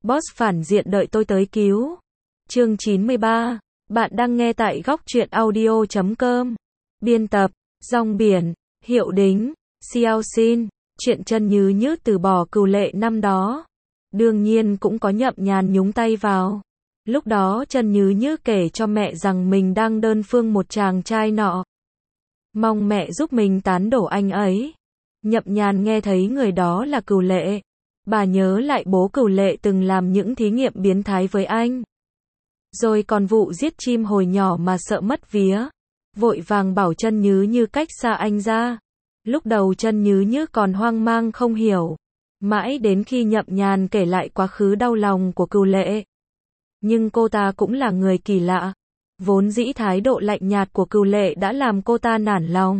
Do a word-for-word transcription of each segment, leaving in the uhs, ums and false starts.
Boss phản diện đợi tôi tới cứu. Chương chín mươi ba. Bạn đang nghe tại góc truyện audio chấm com. Biên tập, Rong Biển, Hiệu Đính, Xiao Xin. Chuyện Chân Nhứ Nhứ từ bỏ Cừu Lệ năm đó. Đương nhiên cũng có Nhậm Nhàn nhúng tay vào. Lúc đó Chân Nhứ Nhứ kể cho mẹ rằng mình đang đơn phương một chàng trai nọ. Mong mẹ giúp mình tán đổ anh ấy. Nhậm Nhàn nghe thấy người đó là Cừu Lệ. Bà nhớ lại bố Cừu Lệ từng làm những thí nghiệm biến thái với anh. Rồi còn vụ giết chim hồi nhỏ mà sợ mất vía. Vội vàng bảo Chân Nhứ Nhứ cách xa anh ra. Lúc đầu Chân Nhứ Nhứ còn hoang mang không hiểu. Mãi đến khi Nhậm Nhàn kể lại quá khứ đau lòng của Cừu Lệ. Nhưng cô ta cũng là người kỳ lạ. Vốn dĩ thái độ lạnh nhạt của Cừu Lệ đã làm cô ta nản lòng.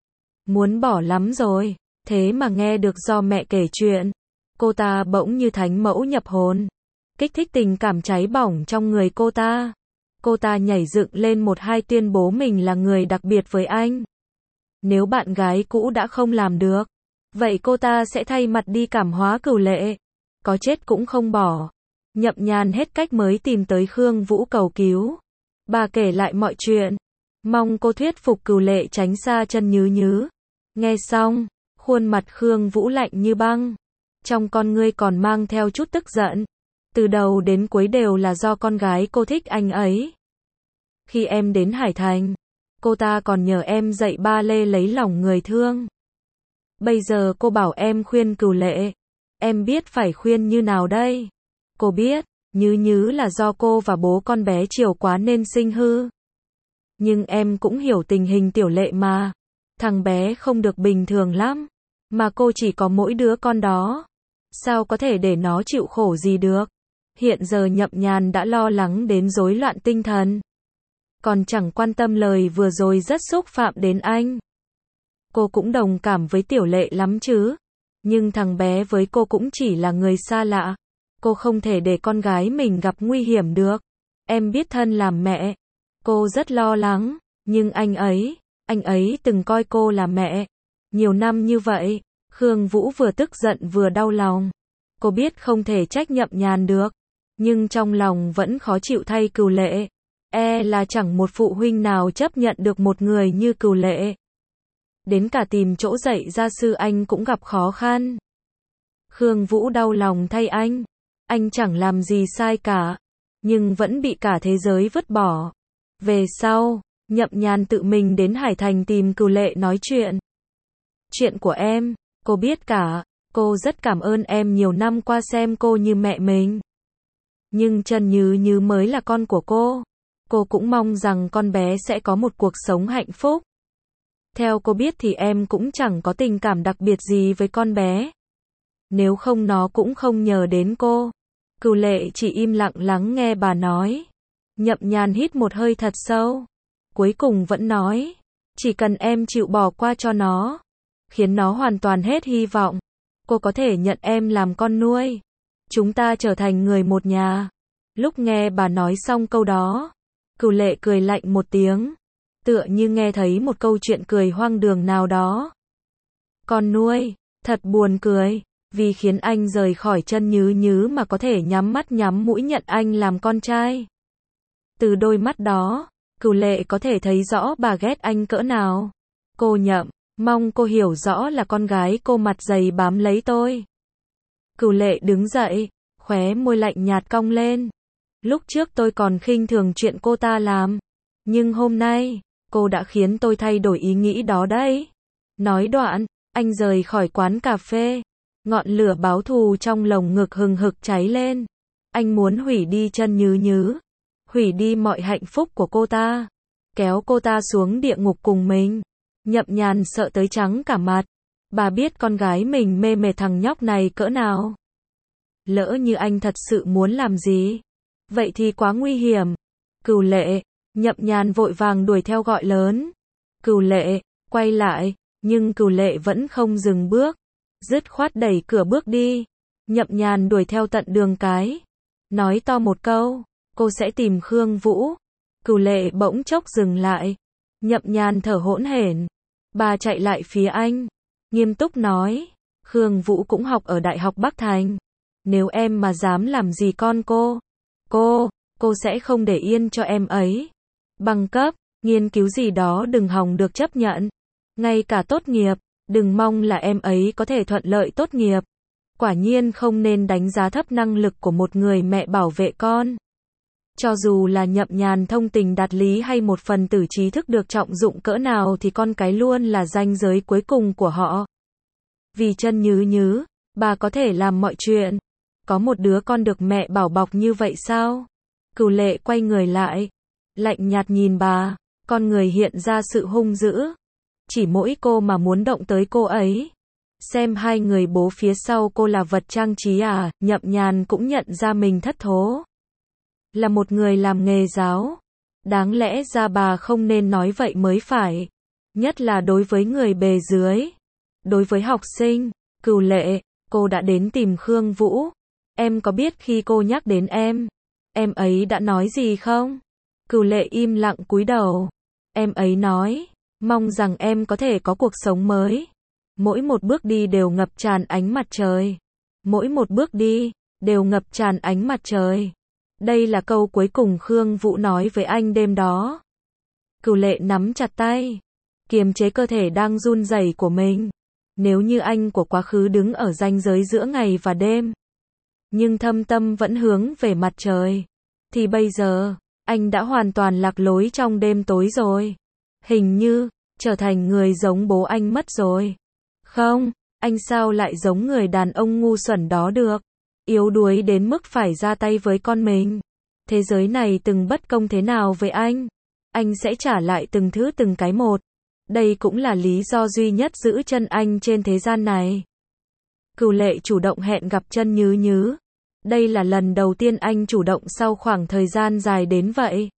Muốn bỏ lắm rồi. Thế mà nghe được do mẹ kể chuyện. Cô ta bỗng như thánh mẫu nhập hồn. Kích thích tình cảm cháy bỏng trong người cô ta. Cô ta nhảy dựng lên một hai tuyên bố mình là người đặc biệt với anh. Nếu bạn gái cũ đã không làm được, vậy cô ta sẽ thay mặt đi cảm hóa Cừu Lệ. Có chết cũng không bỏ. Nhậm Nhàn hết cách mới tìm tới Khương Vũ cầu cứu. Bà kể lại mọi chuyện. Mong cô thuyết phục Cừu Lệ tránh xa Chân Nhứ Nhứ. Nghe xong, khuôn mặt Khương Vũ lạnh như băng. Trong con ngươi còn mang theo chút tức giận. Từ đầu đến cuối đều là do con gái cô thích anh ấy. Khi em đến Hải Thành, cô ta còn nhờ em dạy ba lê lấy lòng người thương. Bây giờ cô bảo em khuyên Cừu Lệ. Em biết phải khuyên như nào đây? Cô biết, Nhứ Nhứ là do cô và bố con bé chiều quá nên sinh hư. Nhưng em cũng hiểu tình hình Tiểu Lệ mà. Thằng bé không được bình thường lắm. Mà cô chỉ có mỗi đứa con đó. Sao có thể để nó chịu khổ gì được? Hiện giờ Nhậm Nhàn đã lo lắng đến rối loạn tinh thần. Còn chẳng quan tâm lời vừa rồi rất xúc phạm đến anh. Cô cũng đồng cảm với Tiểu Lệ lắm chứ. Nhưng thằng bé với cô cũng chỉ là người xa lạ. Cô không thể để con gái mình gặp nguy hiểm được. Em biết thân làm mẹ. Cô rất lo lắng. Nhưng anh ấy, anh ấy từng coi cô là mẹ. Nhiều năm như vậy. Khương Vũ vừa tức giận vừa đau lòng. Cô biết không thể trách Nhậm Nhàn được. Nhưng trong lòng vẫn khó chịu thay Cừu Lệ. E là chẳng một phụ huynh nào chấp nhận được một người như Cừu Lệ. Đến cả tìm chỗ dạy gia sư anh cũng gặp khó khăn. Khương Vũ đau lòng thay anh. Anh chẳng làm gì sai cả. Nhưng vẫn bị cả thế giới vứt bỏ. Về sau, Nhậm Nhàn tự mình đến Hải Thành tìm Cừu Lệ nói chuyện. Chuyện của em, cô biết cả. Cô rất cảm ơn em nhiều năm qua xem cô như mẹ mình. Nhưng Chân Nhứ Nhứ mới là con của cô. Cô cũng mong rằng con bé sẽ có một cuộc sống hạnh phúc. Theo cô biết thì em cũng chẳng có tình cảm đặc biệt gì với con bé. Nếu không nó cũng không nhờ đến cô. Cừu Lệ chỉ im lặng lắng nghe bà nói. Nhậm Nhàn hít một hơi thật sâu. Cuối cùng vẫn nói. Chỉ cần em chịu bỏ qua cho nó. Khiến nó hoàn toàn hết hy vọng. Cô có thể nhận em làm con nuôi. Chúng ta trở thành người một nhà. Lúc nghe bà nói xong câu đó. Cừu Lệ cười lạnh một tiếng. Tựa như nghe thấy một câu chuyện cười hoang đường nào đó. Con nuôi, thật buồn cười. Vì khiến anh rời khỏi Chân Nhứ Nhứ mà có thể nhắm mắt nhắm mũi nhận anh làm con trai. Từ đôi mắt đó, Cừu Lệ có thể thấy rõ bà ghét anh cỡ nào. Cô Nhậm, mong cô hiểu rõ là con gái cô mặt dày bám lấy tôi. Cừu Lệ đứng dậy, khóe môi lạnh nhạt cong lên. Lúc trước tôi còn khinh thường chuyện cô ta làm. Nhưng hôm nay, cô đã khiến tôi thay đổi ý nghĩ đó đấy. Nói đoạn, anh rời khỏi quán cà phê. Ngọn lửa báo thù trong lồng ngực hừng hực cháy lên. Anh muốn hủy đi Chân Nhứ Nhứ. Hủy đi mọi hạnh phúc của cô ta. Kéo cô ta xuống địa ngục cùng mình. Nhậm Nhàn sợ tới trắng cả mặt. Bà biết con gái mình mê mệt thằng nhóc này cỡ nào. Lỡ như anh thật sự muốn làm gì. Vậy thì quá nguy hiểm. Cừu Lệ, Nhậm Nhàn vội vàng đuổi theo gọi lớn. Cừu Lệ, quay lại. Nhưng Cừu Lệ vẫn không dừng bước. Dứt khoát đẩy cửa bước đi. Nhậm Nhàn đuổi theo tận đường cái. Nói to một câu. Cô sẽ tìm Khương Vũ. Cừu Lệ bỗng chốc dừng lại. Nhậm Nhàn thở hỗn hển. Bà chạy lại phía anh. Nghiêm túc nói. Khương Vũ cũng học ở Đại học Bắc Thành. Nếu em mà dám làm gì con cô, cô, cô sẽ không để yên cho em ấy. Bằng cấp, nghiên cứu gì đó đừng hòng được chấp nhận. Ngay cả tốt nghiệp, đừng mong là em ấy có thể thuận lợi tốt nghiệp. Quả nhiên không nên đánh giá thấp năng lực của một người mẹ bảo vệ con. Cho dù là nhậm nhàn thông tình đạt lý hay một phần tử trí thức được trọng dụng cỡ nào thì con cái luôn là ranh giới cuối cùng của họ. Vì Chân Nhứ Nhứ, bà có thể làm mọi chuyện. Có một đứa con được mẹ bảo bọc như vậy sao? Cửu Lệ quay người lại, lạnh nhạt nhìn bà, con người hiện ra sự hung dữ. Chỉ mỗi cô mà muốn động tới cô ấy. Xem hai người bố phía sau cô là vật trang trí à? Nhậm Nhàn cũng nhận ra mình thất thố. Là một người làm nghề giáo. Đáng lẽ ra bà không nên nói vậy mới phải. Nhất là đối với người bề dưới. Đối với học sinh. Cửu Lệ, cô đã đến tìm Khương Vũ. Em có biết khi cô nhắc đến em, em ấy đã nói gì không? Cửu Lệ im lặng cúi đầu. Em ấy nói, mong rằng em có thể có cuộc sống mới. Mỗi một bước đi đều ngập tràn ánh mặt trời. Mỗi một bước đi, đều ngập tràn ánh mặt trời. Đây là câu cuối cùng Khương Vũ nói với anh đêm đó. Cửu Lệ nắm chặt tay, kiềm chế cơ thể đang run rẩy của mình. Nếu như anh của quá khứ đứng ở ranh giới giữa ngày và đêm, nhưng thâm tâm vẫn hướng về mặt trời, thì bây giờ, anh đã hoàn toàn lạc lối trong đêm tối rồi. Hình như, trở thành người giống bố anh mất rồi. Không, anh sao lại giống người đàn ông ngu xuẩn đó được? Yếu đuối đến mức phải ra tay với con mình. Thế giới này từng bất công thế nào với anh, anh sẽ trả lại từng thứ từng cái một. Đây cũng là lý do duy nhất giữ chân anh trên thế gian này. Cửu Lệ chủ động hẹn gặp Chân Nhứ Nhứ. Đây là lần đầu tiên anh chủ động sau khoảng thời gian dài đến vậy.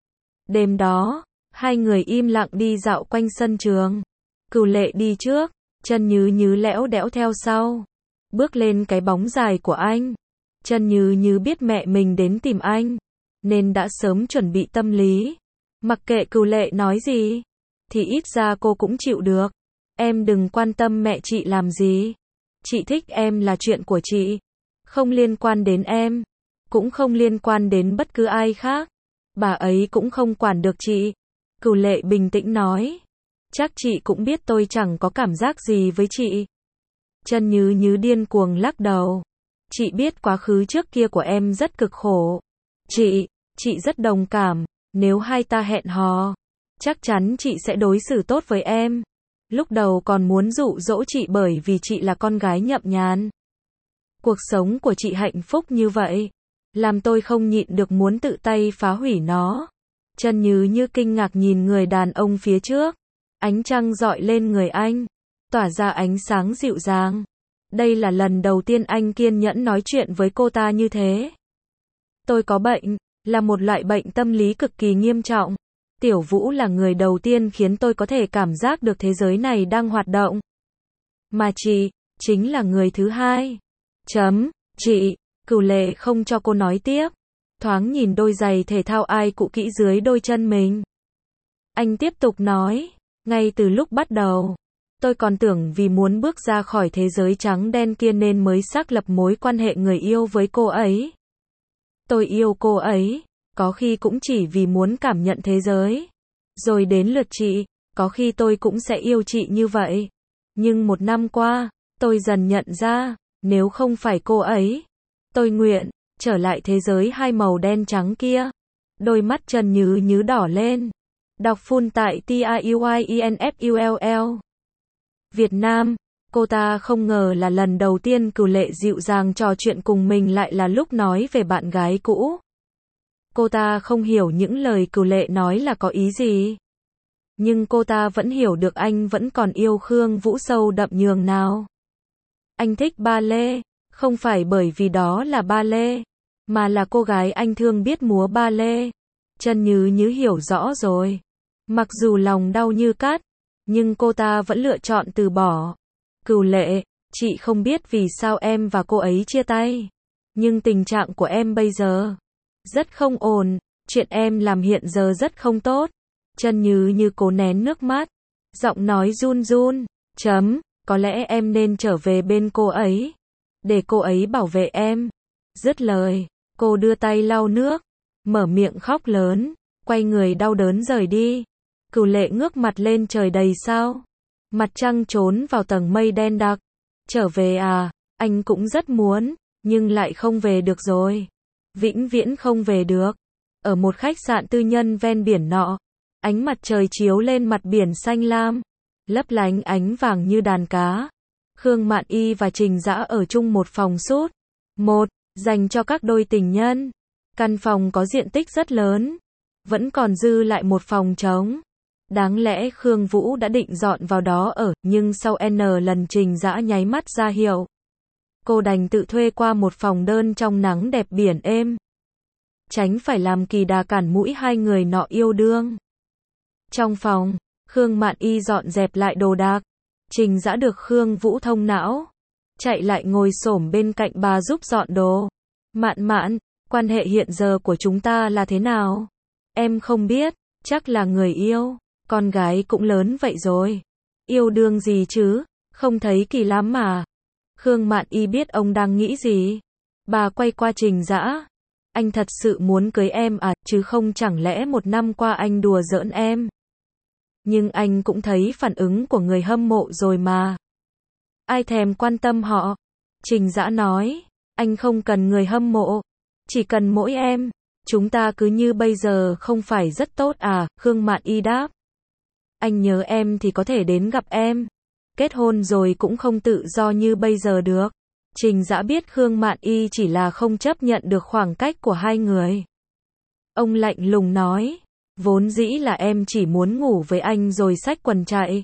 Đêm đó, hai người im lặng đi dạo quanh sân trường. Cửu Lệ đi trước, Chân Nhứ Nhứ lẽo đẽo theo sau. Bước lên cái bóng dài của anh. Chân Nhứ Nhứ biết mẹ mình đến tìm anh, nên đã sớm chuẩn bị tâm lý. Mặc kệ Cửu Lệ nói gì, thì ít ra cô cũng chịu được. Em đừng quan tâm mẹ chị làm gì. Chị thích em là chuyện của chị. Không liên quan đến em. Cũng không liên quan đến bất cứ ai khác. Bà ấy cũng không quản được chị. Cửu Lệ bình tĩnh nói. Chắc chị cũng biết tôi chẳng có cảm giác gì với chị. Chân Nhứ Nhứ điên cuồng lắc đầu. Chị biết quá khứ trước kia của em rất cực khổ. Chị, chị rất đồng cảm. Nếu hai ta hẹn hò, chắc chắn chị sẽ đối xử tốt với em. Lúc đầu còn muốn dụ dỗ chị bởi vì chị là con gái Nhậm Nhàn. Cuộc sống của chị hạnh phúc như vậy, làm tôi không nhịn được muốn tự tay phá hủy nó. Chân Nhứ Như kinh ngạc nhìn người đàn ông phía trước. Ánh trăng rọi lên người anh, tỏa ra ánh sáng dịu dàng. Đây là lần đầu tiên anh kiên nhẫn nói chuyện với cô ta như thế. Tôi có bệnh, là một loại bệnh tâm lý cực kỳ nghiêm trọng. Tiểu Vũ là người đầu tiên khiến tôi có thể cảm giác được thế giới này đang hoạt động. Mà chị, chính là người thứ hai. Chấm, chị, Cửu Lệ không cho cô nói tiếp. Thoáng nhìn đôi giày thể thao ai cụ kỹ dưới đôi chân mình. Anh tiếp tục nói, ngay từ lúc bắt đầu, tôi còn tưởng vì muốn bước ra khỏi thế giới trắng đen kia nên mới xác lập mối quan hệ người yêu với cô ấy. Tôi yêu cô ấy, có khi cũng chỉ vì muốn cảm nhận thế giới. Rồi đến lượt chị, có khi tôi cũng sẽ yêu chị như vậy. Nhưng một năm qua, tôi dần nhận ra, nếu không phải cô ấy, tôi nguyện trở lại thế giới hai màu đen trắng kia. Đôi mắt Chân Nhứ Nhứ đỏ lên. Đọc full tại T I U I E N F U L L. Việt Nam, cô ta không ngờ là lần đầu tiên Cửu Lệ dịu dàng trò chuyện cùng mình lại là lúc nói về bạn gái cũ. Cô ta không hiểu những lời Cửu Lệ nói là có ý gì. Nhưng cô ta vẫn hiểu được anh vẫn còn yêu Khương Vũ sâu đậm nhường nào. Anh thích ba lê, không phải bởi vì đó là ba lê, mà là cô gái anh thương biết múa ba lê. Chân Nhứ Nhứ hiểu rõ rồi. Mặc dù lòng đau như cắt, nhưng cô ta vẫn lựa chọn từ bỏ. Cửu Lệ, chị không biết vì sao em và cô ấy chia tay. Nhưng tình trạng của em bây giờ rất không ổn. Chuyện em làm hiện giờ rất không tốt. Chân Nhứ Như cố nén nước mắt. Giọng nói run run. Chấm, có lẽ em nên trở về bên cô ấy. để cô ấy bảo vệ em. Dứt lời, cô đưa tay lau nước, mở miệng khóc lớn, quay người đau đớn rời đi. Cửu Lệ ngước mặt lên trời đầy sao. Mặt trăng trốn vào tầng mây đen đặc. Trở về à, anh cũng rất muốn, nhưng lại không về được rồi. Vĩnh viễn không về được. Ở một khách sạn tư nhân ven biển nọ, ánh mặt trời chiếu lên mặt biển xanh lam, lấp lánh ánh vàng như đàn cá. Khương Mạn Y và Trình Dã ở chung một phòng sút. Một, dành cho các đôi tình nhân. Căn phòng có diện tích rất lớn, vẫn còn dư lại một phòng trống. Đáng lẽ Khương Vũ đã định dọn vào đó ở, nhưng sau N lần Trình Dã nháy mắt ra hiệu, cô đành tự thuê qua một phòng đơn trong nắng đẹp biển êm. Tránh phải làm kỳ đà cản mũi hai người nọ yêu đương. Trong phòng, Khương Mạn Y dọn dẹp lại đồ đạc. Trình Dã được Khương Vũ thông não, chạy lại ngồi xổm bên cạnh bà giúp dọn đồ. Mạn Mạn, quan hệ hiện giờ của chúng ta là thế nào? Em không biết, chắc là người yêu. Con gái cũng lớn vậy rồi. Yêu đương gì chứ, không thấy kỳ lắm mà. Khương Mạn Y biết ông đang nghĩ gì. Bà quay qua Trình Dã. Anh thật sự muốn cưới em à, chứ không chẳng lẽ một năm qua anh đùa giỡn em. Nhưng anh cũng thấy phản ứng của người hâm mộ rồi mà. Ai thèm quan tâm họ. Trình Dã nói, anh không cần người hâm mộ, chỉ cần mỗi em. Chúng ta cứ như bây giờ không phải rất tốt à, Khương Mạn Y đáp. Anh nhớ em thì có thể đến gặp em. Kết hôn rồi cũng không tự do như bây giờ được. Trình Dã biết Khương Mạn Y chỉ là không chấp nhận được khoảng cách của hai người. Ông lạnh lùng nói, vốn dĩ là em chỉ muốn ngủ với anh rồi xách quần chạy.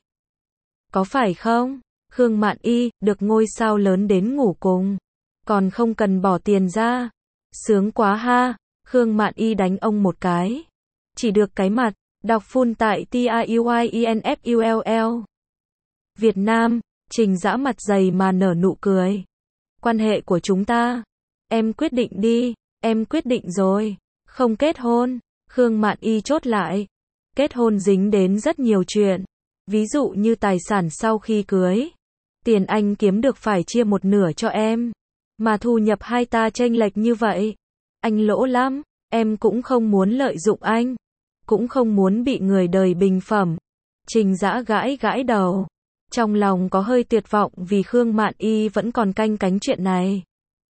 Có phải không? Khương Mạn Y, được ngôi sao lớn đến ngủ cùng. Còn không cần bỏ tiền ra. Sướng quá ha. Khương Mạn Y đánh ông một cái. Chỉ được cái mặt. Đọc full tại T I U I E N F U L L. Việt Nam, Trình Dã mặt dày mà nở nụ cười. Quan hệ của chúng ta. Em quyết định đi, em quyết định rồi. Không kết hôn. Khương Mạn Y chốt lại. Kết hôn dính đến rất nhiều chuyện. Ví dụ như tài sản sau khi cưới. Tiền anh kiếm được phải chia một nửa cho em. Mà thu nhập hai ta chênh lệch như vậy. Anh lỗ lắm, em cũng không muốn lợi dụng anh. Cũng không muốn bị người đời bình phẩm. Trình Dã gãi gãi đầu. Trong lòng có hơi tuyệt vọng vì Khương Mạn Y vẫn còn canh cánh chuyện này.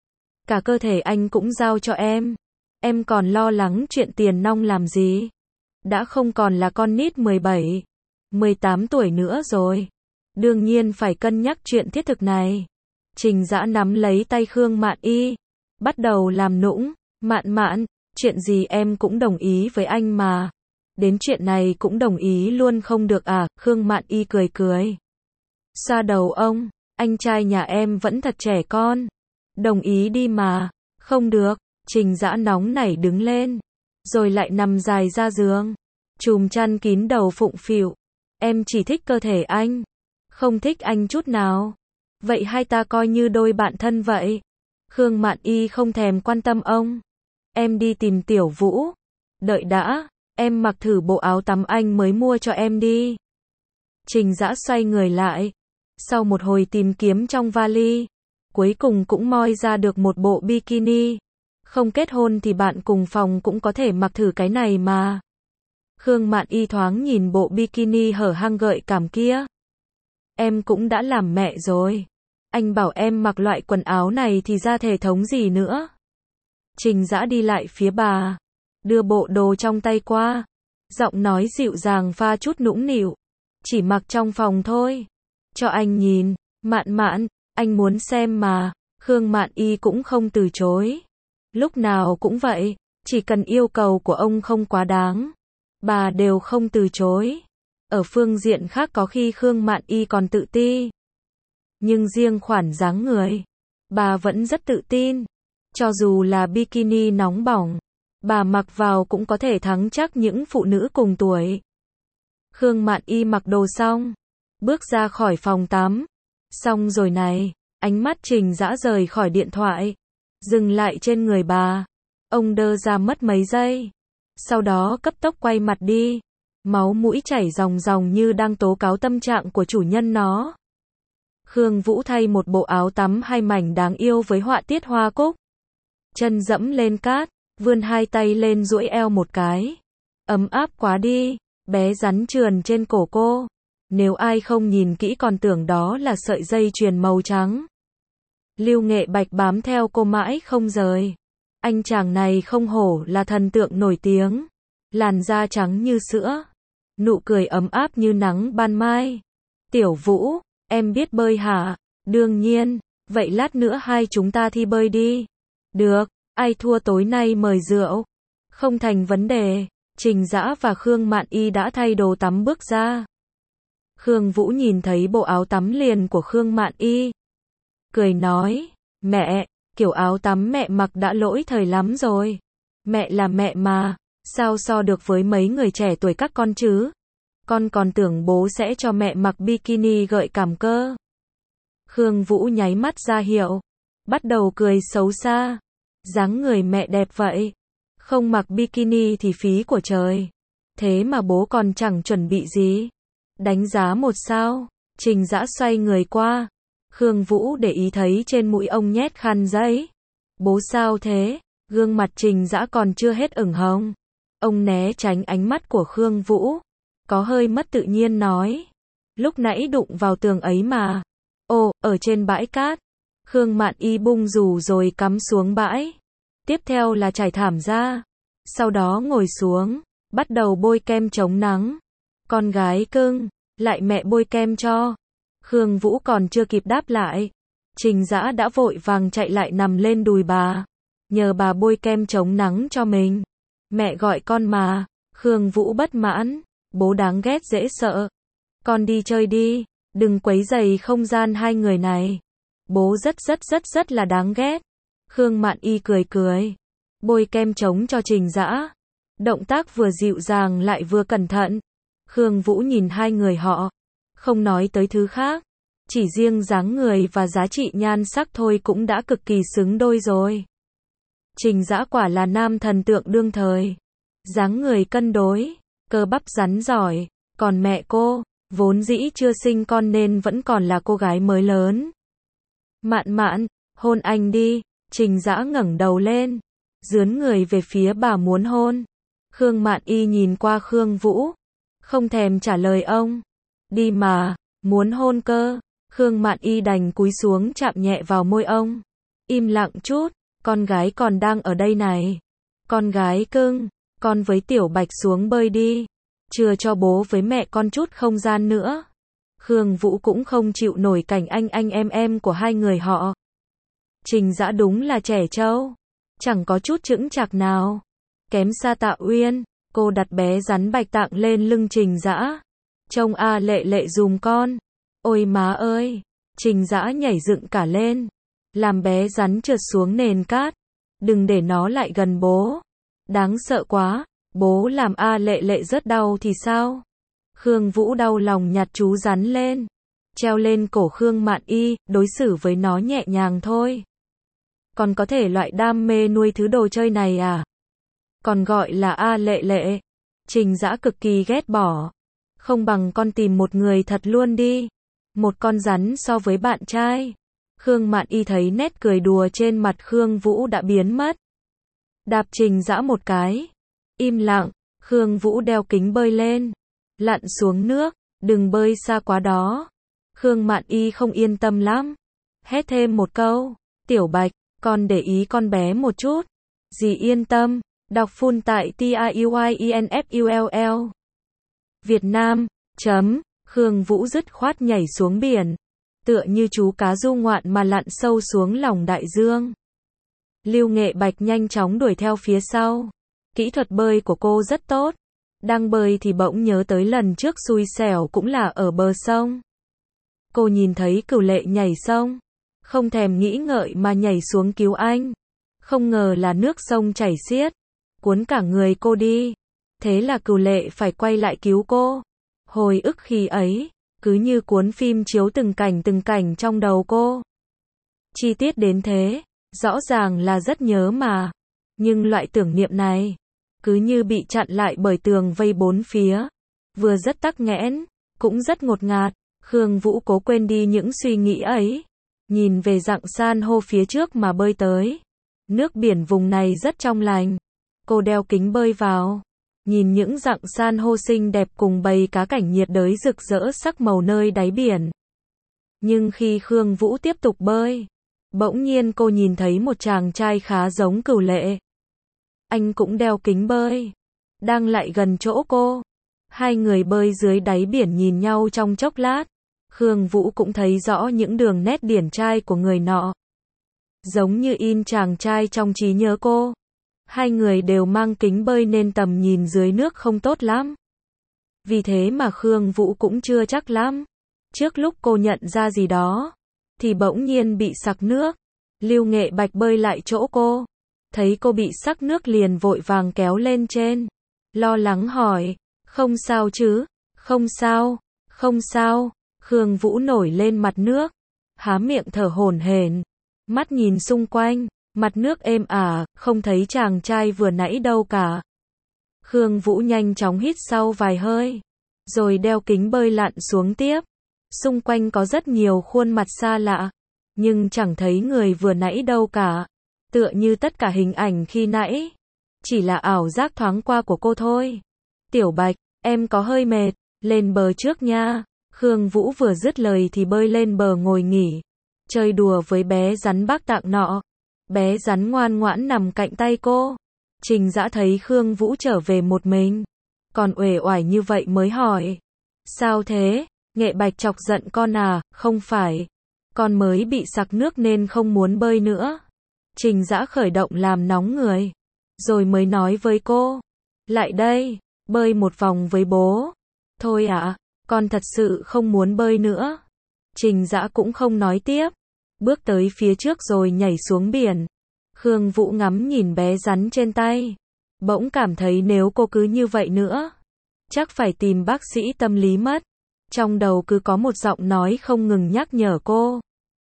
Cả cơ thể anh cũng giao cho em. Em còn lo lắng chuyện tiền nong làm gì? Đã không còn là con nít mười bảy, mười tám tuổi nữa rồi. Đương nhiên phải cân nhắc chuyện thiết thực này. Trình Dã nắm lấy tay Khương Mạn Y. Bắt đầu làm nũng. Mạn Mạn, chuyện gì em cũng đồng ý với anh mà. Đến chuyện này cũng đồng ý luôn không được à? Khương Mạn Y cười cười. Xoa đầu ông, anh trai nhà em vẫn thật trẻ con. Đồng ý đi mà. Không được. Trình Dã nóng nảy đứng lên. Rồi lại nằm dài ra giường. Chùm chăn kín đầu phụng phịu. Em chỉ thích cơ thể anh. Không thích anh chút nào. Vậy hai ta coi như đôi bạn thân vậy. Khương Mạn Y không thèm quan tâm ông. Em đi tìm Tiểu Vũ. Đợi đã. Em mặc thử bộ áo tắm anh mới mua cho em đi. Trình Dã xoay người lại. Sau một hồi tìm kiếm trong vali, cuối cùng cũng moi ra được một bộ bikini. Không kết hôn thì bạn cùng phòng cũng có thể mặc thử cái này mà. Khương Mạn Y thoáng nhìn bộ bikini hở hang gợi cảm kia. Em cũng đã làm mẹ rồi. Anh bảo em mặc loại quần áo này thì ra thể thống gì nữa. Trình Dã đi lại phía bà. Đưa bộ đồ trong tay qua. Giọng nói dịu dàng pha chút nũng nịu. Chỉ mặc trong phòng thôi. Cho anh nhìn. Mạn Mạn, anh muốn xem mà. Khương Mạn Y cũng không từ chối. Lúc nào cũng vậy. Chỉ cần yêu cầu của ông không quá đáng, bà đều không từ chối. Ở phương diện khác có khi Khương Mạn Y còn tự ti. Nhưng riêng khoản dáng người, bà vẫn rất tự tin. Cho dù là bikini nóng bỏng, bà mặc vào cũng có thể thắng chắc những phụ nữ cùng tuổi. Khương Mạn Y mặc đồ xong, bước ra khỏi phòng tắm. Xong rồi này, ánh mắt Trình Dã rời khỏi điện thoại, dừng lại trên người bà. Ông đơ ra mất mấy giây. Sau đó cấp tốc quay mặt đi. Máu mũi chảy ròng ròng như đang tố cáo tâm trạng của chủ nhân nó. Khương Vũ thay một bộ áo tắm hai mảnh đáng yêu với họa tiết hoa cúc. Chân dẫm lên cát, vươn hai tay lên duỗi eo một cái. Ấm áp quá đi, bé rắn trườn trên cổ cô. Nếu ai không nhìn kỹ còn tưởng đó là sợi dây chuyền màu trắng. Lưu Nghệ Bạch bám theo cô mãi không rời. Anh chàng này không hổ là thần tượng nổi tiếng. Làn da trắng như sữa. Nụ cười ấm áp như nắng ban mai. Tiểu Vũ, em biết bơi hả? Đương nhiên, vậy lát nữa hai chúng ta thi bơi đi. Được, ai thua tối nay mời rượu. Không thành vấn đề. Trình Dã và Khương Mạn Y đã thay đồ tắm bước ra. Khương Vũ nhìn thấy bộ áo tắm liền của Khương Mạn Y. Cười nói, mẹ, kiểu áo tắm mẹ mặc đã lỗi thời lắm rồi. Mẹ là mẹ mà, sao so được với mấy người trẻ tuổi các con chứ? Con còn tưởng bố sẽ cho mẹ mặc bikini gợi cảm cơ. Khương Vũ nháy mắt ra hiệu, bắt đầu cười xấu xa. Dáng người mẹ đẹp vậy, không mặc bikini thì phí của trời. Thế mà bố còn chẳng chuẩn bị gì. Đánh giá một sao. Trình Dã xoay người qua. Khương Vũ để ý thấy trên mũi ông nhét khăn giấy. Bố sao thế? Gương mặt Trình Dã còn chưa hết ửng hồng. Ông né tránh ánh mắt của Khương Vũ. Có hơi mất tự nhiên nói. Lúc nãy đụng vào tường ấy mà. Ồ, ở trên bãi cát. Khương Mạn Y bung dù rồi cắm xuống bãi. Tiếp theo là trải thảm ra. Sau đó ngồi xuống, bắt đầu bôi kem chống nắng. Con gái cưng, lại mẹ bôi kem cho. Khương Vũ còn chưa kịp đáp lại. Trình Dã đã vội vàng chạy lại nằm lên đùi bà. Nhờ bà bôi kem chống nắng cho mình. Mẹ gọi con mà. Khương Vũ bất mãn. Bố đáng ghét dễ sợ. Con đi chơi đi. Đừng quấy rầy không gian hai người này. Bố rất rất rất rất là đáng ghét. Khương Mạn Y cười cười. Bôi kem chống cho Trình Dã. Động tác vừa dịu dàng lại vừa cẩn thận. Khương Vũ nhìn hai người họ. Không nói tới thứ khác. Chỉ riêng dáng người và giá trị nhan sắc thôi cũng đã cực kỳ xứng đôi rồi. Trình Dã quả là nam thần tượng đương thời. Dáng người cân đối, cơ bắp rắn giỏi. Còn mẹ cô, vốn dĩ chưa sinh con nên vẫn còn là cô gái mới lớn. Mạn Mạn, hôn anh đi. Trình Dã ngẩng đầu lên, dướn người về phía bà muốn hôn. Khương Mạn Y nhìn qua Khương Vũ, không thèm trả lời ông. Đi mà, muốn hôn cơ. Khương Mạn Y đành cúi xuống chạm nhẹ vào môi ông. Im lặng chút, con gái còn đang ở đây này. Con gái cưng, con với Tiểu Bạch xuống bơi đi. Chưa cho bố với mẹ con chút không gian nữa. Khương Vũ cũng không chịu nổi cảnh anh anh em em của hai người họ. Trình Dã đúng là trẻ trâu, chẳng có chút chững chạc nào. Kém xa Tạ Uyên. Cô đặt bé rắn bạch tạng lên lưng Trình Dã. Trông a lệ lệ dùm con. Ôi má ơi. Trình Dã nhảy dựng cả lên. Làm bé rắn trượt xuống nền cát. Đừng để nó lại gần bố. Đáng sợ quá. Bố làm a lệ lệ rất đau thì sao? Khương Vũ đau lòng nhặt chú rắn lên. Treo lên cổ Khương Mạn Y, đối xử với nó nhẹ nhàng thôi. Còn có thể loại đam mê nuôi thứ đồ chơi này à? Còn gọi là a lệ lệ. Trình Dã cực kỳ ghét bỏ. Không bằng con tìm một người thật luôn đi. Một con rắn so với bạn trai. Khương Mạn Y thấy nét cười đùa trên mặt Khương Vũ đã biến mất. Đạp Trình Dã một cái. Im lặng. Khương Vũ đeo kính bơi lên. Lặn xuống nước. Đừng bơi xa quá đó. Khương Mạn Y không yên tâm lắm. Hét thêm một câu. Tiểu Bạch, con để ý con bé một chút. Dì yên tâm. Đọc full tại T A U I E N F U L L. Việt Nam. Chấm. Khương Vũ dứt khoát nhảy xuống biển. Tựa như chú cá du ngoạn mà lặn sâu xuống lòng đại dương. Lưu Nghệ Bạch nhanh chóng đuổi theo phía sau. Kỹ thuật bơi của cô rất tốt. Đang bơi thì bỗng nhớ tới lần trước xui xẻo cũng là ở bờ sông. Cô nhìn thấy Cửu Lệ nhảy sông. Không thèm nghĩ ngợi mà nhảy xuống cứu anh. Không ngờ là nước sông chảy xiết. Cuốn cả người cô đi. Thế là Cửu Lệ phải quay lại cứu cô. Hồi ức khi ấy, cứ như cuốn phim chiếu từng cảnh từng cảnh trong đầu cô. Chi tiết đến thế, rõ ràng là rất nhớ mà. Nhưng loại tưởng niệm này, cứ như bị chặn lại bởi tường vây bốn phía. Vừa rất tắc nghẽn, cũng rất ngột ngạt. Khương Vũ cố quên đi những suy nghĩ ấy, nhìn về dặng san hô phía trước mà bơi tới. Nước biển vùng này rất trong lành. Cô đeo kính bơi vào, nhìn những dặng san hô xinh đẹp cùng bầy cá cảnh nhiệt đới rực rỡ sắc màu nơi đáy biển. Nhưng khi Khương Vũ tiếp tục bơi, bỗng nhiên cô nhìn thấy một chàng trai khá giống Cửu Lệ. Anh cũng đeo kính bơi, đang lại gần chỗ cô. Hai người bơi dưới đáy biển nhìn nhau trong chốc lát. Khương Vũ cũng thấy rõ những đường nét điển trai của người nọ. Giống như in chàng trai trong trí nhớ cô. Hai người đều mang kính bơi nên tầm nhìn dưới nước không tốt lắm. Vì thế mà Khương Vũ cũng chưa chắc lắm. Trước lúc cô nhận ra gì đó, thì bỗng nhiên bị sặc nước. Lưu Nghệ Bạch bơi lại chỗ cô. Thấy cô bị sặc nước liền vội vàng kéo lên trên. Lo lắng hỏi, không sao chứ? Không sao, không sao. Khương Vũ nổi lên mặt nước, há miệng thở hổn hển, mắt nhìn xung quanh, mặt nước êm ả, không thấy chàng trai vừa nãy đâu cả. Khương Vũ nhanh chóng hít sâu vài hơi, rồi đeo kính bơi lặn xuống tiếp. Xung quanh có rất nhiều khuôn mặt xa lạ, nhưng chẳng thấy người vừa nãy đâu cả. Tựa như tất cả hình ảnh khi nãy chỉ là ảo giác thoáng qua của cô thôi. Tiểu Bạch, em có hơi mệt, lên bờ trước nha. Khương Vũ vừa dứt lời thì bơi lên bờ ngồi nghỉ, chơi đùa với bé rắn Bắc Tạng nọ. Bé rắn ngoan ngoãn nằm cạnh tay cô. Trình Dã thấy Khương Vũ trở về một mình, còn uể oải như vậy mới hỏi, sao thế? Nghệ Bạch chọc giận con à? Không phải, con mới bị sặc nước nên không muốn bơi nữa. Trình Dã khởi động làm nóng người, rồi mới nói với cô, lại đây, bơi một vòng với bố. Thôi ạ, à, con thật sự không muốn bơi nữa. Trình Dã cũng không nói tiếp, bước tới phía trước rồi nhảy xuống biển. Khương Vũ ngắm nhìn bé rắn trên tay, bỗng cảm thấy nếu cô cứ như vậy nữa, chắc phải tìm bác sĩ tâm lý mất. Trong đầu cứ có một giọng nói không ngừng nhắc nhở cô.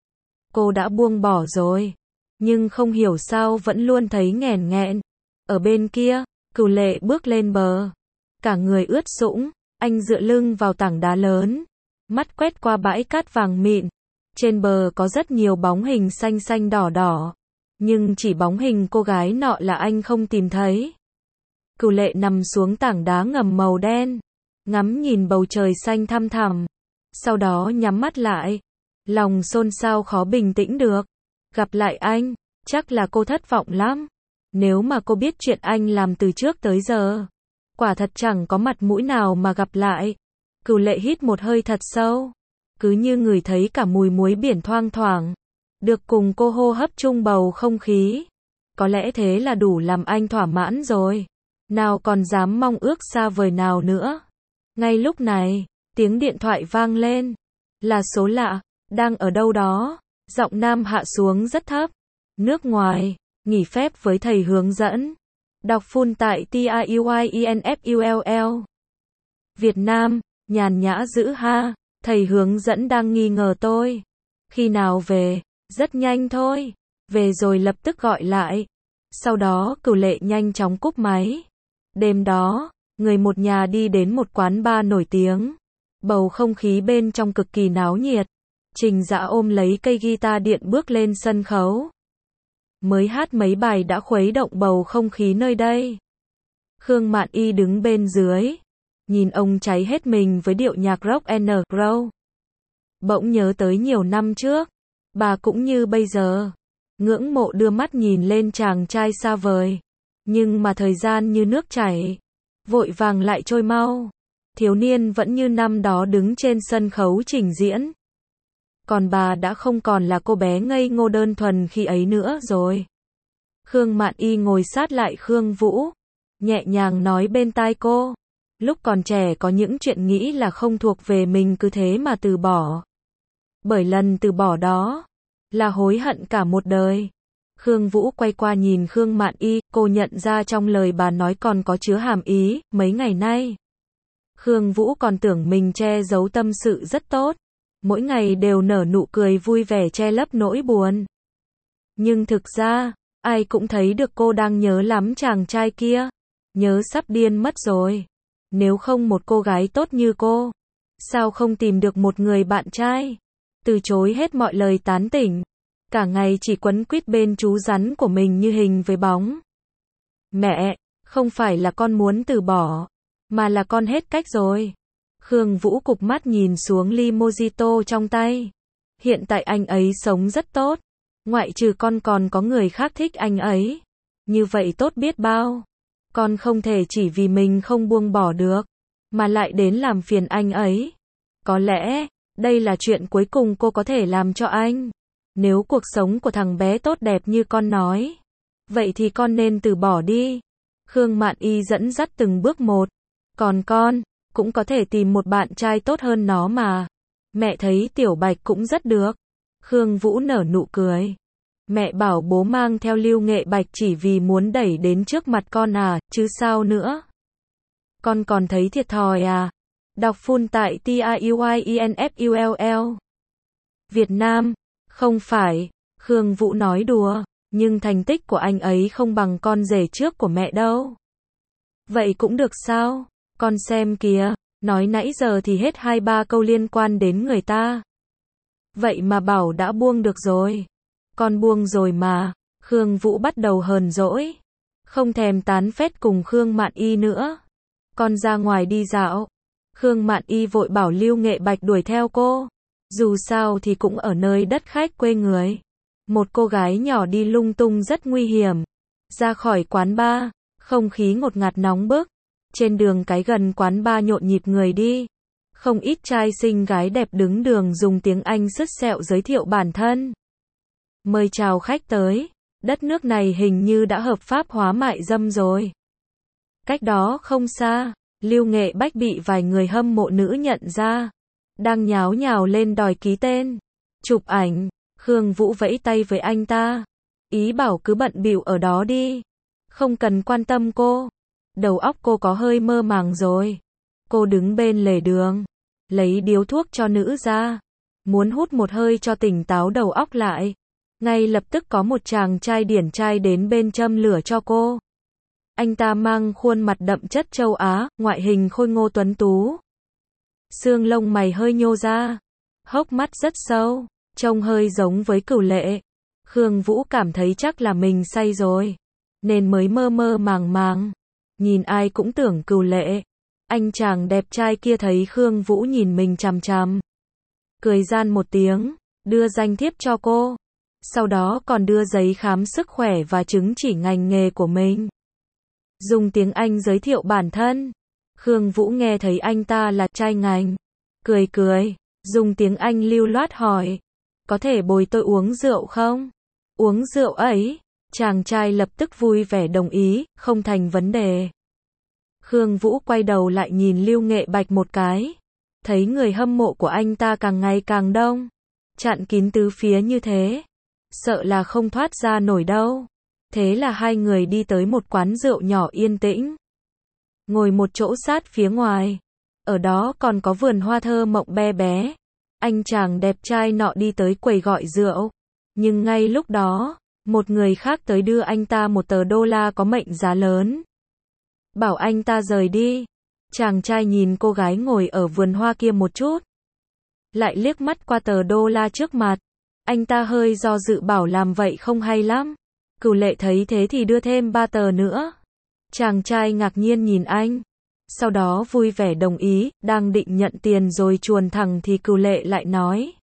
Cô đã buông bỏ rồi, nhưng không hiểu sao vẫn luôn thấy nghèn nghẹn. Ở bên kia, Cửu Lệ bước lên bờ, cả người ướt sũng, anh dựa lưng vào tảng đá lớn, mắt quét qua bãi cát vàng mịn. Trên bờ có rất nhiều bóng hình xanh xanh đỏ đỏ, nhưng chỉ bóng hình cô gái nọ là anh không tìm thấy. Cửu Lệ nằm xuống tảng đá ngầm màu đen, ngắm nhìn bầu trời xanh thăm thẳm, sau đó nhắm mắt lại, lòng xôn xao khó bình tĩnh được. Gặp lại anh, chắc là cô thất vọng lắm. Nếu mà cô biết chuyện anh làm từ trước tới giờ, quả thật chẳng có mặt mũi nào mà gặp lại. Cửu Lệ hít một hơi thật sâu, cứ như ngửi thấy cả mùi muối biển thoang thoảng, được cùng cô hô hấp chung bầu không khí. Có lẽ thế là đủ làm anh thỏa mãn rồi, nào còn dám mong ước xa vời nào nữa. Ngay lúc này, tiếng điện thoại vang lên, là số lạ, đang ở đâu đó. Giọng nam hạ xuống rất thấp. Nước ngoài, nghỉ phép với thầy hướng dẫn. Đọc full tại T I U I E N F U L L. Việt Nam, nhàn nhã dữ ha, thầy hướng dẫn đang nghi ngờ tôi. Khi nào về? Rất nhanh thôi. Về rồi lập tức gọi lại. Sau đó Cửu Lệ nhanh chóng cúp máy. Đêm đó, người một nhà đi đến một quán bar nổi tiếng. Bầu không khí bên trong cực kỳ náo nhiệt. Trình Dã ôm lấy cây guitar điện bước lên sân khấu. Mới hát mấy bài đã khuấy động bầu không khí nơi đây. Khương Mạn Y đứng bên dưới, nhìn ông cháy hết mình với điệu nhạc rock and roll. Bỗng nhớ tới nhiều năm trước, bà cũng như bây giờ, ngưỡng mộ đưa mắt nhìn lên chàng trai xa vời. Nhưng mà thời gian như nước chảy, vội vàng lại trôi mau. Thiếu niên vẫn như năm đó đứng trên sân khấu trình diễn. Còn bà đã không còn là cô bé ngây ngô đơn thuần khi ấy nữa rồi. Khương Mạn Y ngồi sát lại Khương Vũ, nhẹ nhàng nói bên tai cô. Lúc còn trẻ có những chuyện nghĩ là không thuộc về mình cứ thế mà từ bỏ. Bởi lần từ bỏ đó, là hối hận cả một đời. Khương Vũ quay qua nhìn Khương Mạn Y, cô nhận ra trong lời bà nói còn có chứa hàm ý. Mấy ngày nay, Khương Vũ còn tưởng mình che giấu tâm sự rất tốt. Mỗi ngày đều nở nụ cười vui vẻ che lấp nỗi buồn. Nhưng thực ra, ai cũng thấy được cô đang nhớ lắm chàng trai kia. Nhớ sắp điên mất rồi. Nếu không một cô gái tốt như cô, Sao không tìm được một người bạn trai? Từ chối hết mọi lời tán tỉnh. Cả ngày chỉ quấn quýt bên chú rắn của mình như hình với bóng. Mẹ, không phải là con muốn từ bỏ, mà là con hết cách rồi. Khương Vũ cụp mắt nhìn xuống ly mojito trong tay. Hiện tại anh ấy sống rất tốt. Ngoại trừ con còn có người khác thích anh ấy. Như vậy tốt biết bao. Con không thể chỉ vì mình không buông bỏ được, mà lại đến làm phiền anh ấy. Có lẽ, đây là chuyện cuối cùng cô có thể làm cho anh. Nếu cuộc sống của thằng bé tốt đẹp như con nói, vậy thì con nên từ bỏ đi. Khương Mạn Y dẫn dắt từng bước một. Còn con, cũng có thể tìm một bạn trai tốt hơn nó mà. Mẹ thấy Tiểu Bạch cũng rất được. Khương Vũ nở nụ cười. Mẹ bảo bố mang theo Lưu Nghệ Bạch chỉ vì muốn đẩy đến trước mặt con à, chứ sao nữa. Con còn thấy thiệt thòi à. Đọc full tại T I U I E N F U L L. Việt Nam, không phải, Khương Vũ nói đùa, nhưng thành tích của anh ấy không bằng con rể trước của mẹ đâu. Vậy cũng được sao, con xem kìa, nói nãy giờ thì hết hai ba câu liên quan đến người ta. Vậy mà bảo đã buông được rồi. Con buông rồi mà. Khương Vũ bắt đầu hờn dỗi. Không thèm tán phét cùng Khương Mạn Y nữa. Con ra ngoài đi dạo. Khương Mạn Y vội bảo Lưu Nghệ Bạch đuổi theo cô. Dù sao thì cũng ở nơi đất khách quê người. Một cô gái nhỏ đi lung tung rất nguy hiểm. Ra khỏi quán bar, không khí ngột ngạt nóng bức. Trên đường cái gần quán bar nhộn nhịp người đi. Không ít trai xinh gái đẹp đứng đường dùng tiếng Anh sứt sẹo giới thiệu bản thân. Mời chào khách tới. Đất nước này hình như đã hợp pháp hóa mại dâm rồi. Cách đó không xa, Lưu Nghệ Bách bị vài người hâm mộ nữ nhận ra. Đang nháo nhào lên đòi ký tên. Chụp ảnh. Khương Vũ vẫy tay với anh ta. Ý bảo cứ bận bịu ở đó đi. Không cần quan tâm cô. Đầu óc cô có hơi mơ màng rồi. Cô đứng bên lề đường. Lấy điếu thuốc cho nữ ra. Muốn hút một hơi cho tỉnh táo đầu óc lại. Ngay lập tức có một chàng trai điển trai đến bên châm lửa cho cô. Anh ta mang khuôn mặt đậm chất châu Á, ngoại hình khôi ngô tuấn tú. Xương lông mày hơi nhô ra. Hốc mắt rất sâu, trông hơi giống với Cửu Lệ. Khương Vũ cảm thấy chắc là mình say rồi, nên mới mơ mơ màng màng. Nhìn ai cũng tưởng Cửu Lệ. Anh chàng đẹp trai kia thấy Khương Vũ nhìn mình chằm chằm. Cười gian một tiếng, đưa danh thiếp cho cô. Sau đó còn đưa giấy khám sức khỏe và chứng chỉ ngành nghề của mình. Dùng tiếng Anh giới thiệu bản thân. Khương Vũ nghe thấy anh ta là trai ngành. Cười cười, dùng tiếng Anh lưu loát hỏi. Có thể bồi tôi uống rượu không? Uống rượu ấy? Chàng trai lập tức vui vẻ đồng ý, không thành vấn đề. Khương Vũ quay đầu lại nhìn Lưu Nghệ Bạch một cái. Thấy người hâm mộ của anh ta càng ngày càng đông. Chặn kín tứ phía như thế. Sợ là không thoát ra nổi đâu. Thế là hai người đi tới một quán rượu nhỏ yên tĩnh. Ngồi một chỗ sát phía ngoài. Ở đó còn có vườn hoa thơ mộng be bé. Anh chàng đẹp trai nọ đi tới quầy gọi rượu. Nhưng ngay lúc đó, một người khác tới đưa anh ta một tờ đô la có mệnh giá lớn. Bảo anh ta rời đi. Chàng trai nhìn cô gái ngồi ở vườn hoa kia một chút. Lại liếc mắt qua tờ đô la trước mặt. Anh ta hơi do dự bảo làm vậy không hay lắm. Cửu Lệ thấy thế thì đưa thêm ba tờ nữa. Chàng trai ngạc nhiên nhìn anh. Sau đó vui vẻ đồng ý, đang định nhận tiền rồi chuồn thẳng thì Cửu Lệ lại nói.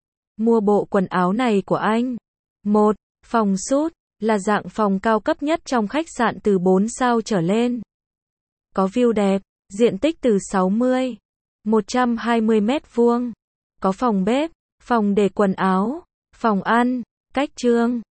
Mua bộ quần áo này của anh. Một, phòng suite, là dạng phòng cao cấp nhất trong khách sạn từ bốn sao trở lên. Có view đẹp, diện tích từ sáu mươi, một trăm hai mươi mét vuông. Có phòng bếp, phòng để quần áo, phòng ăn, cách trương.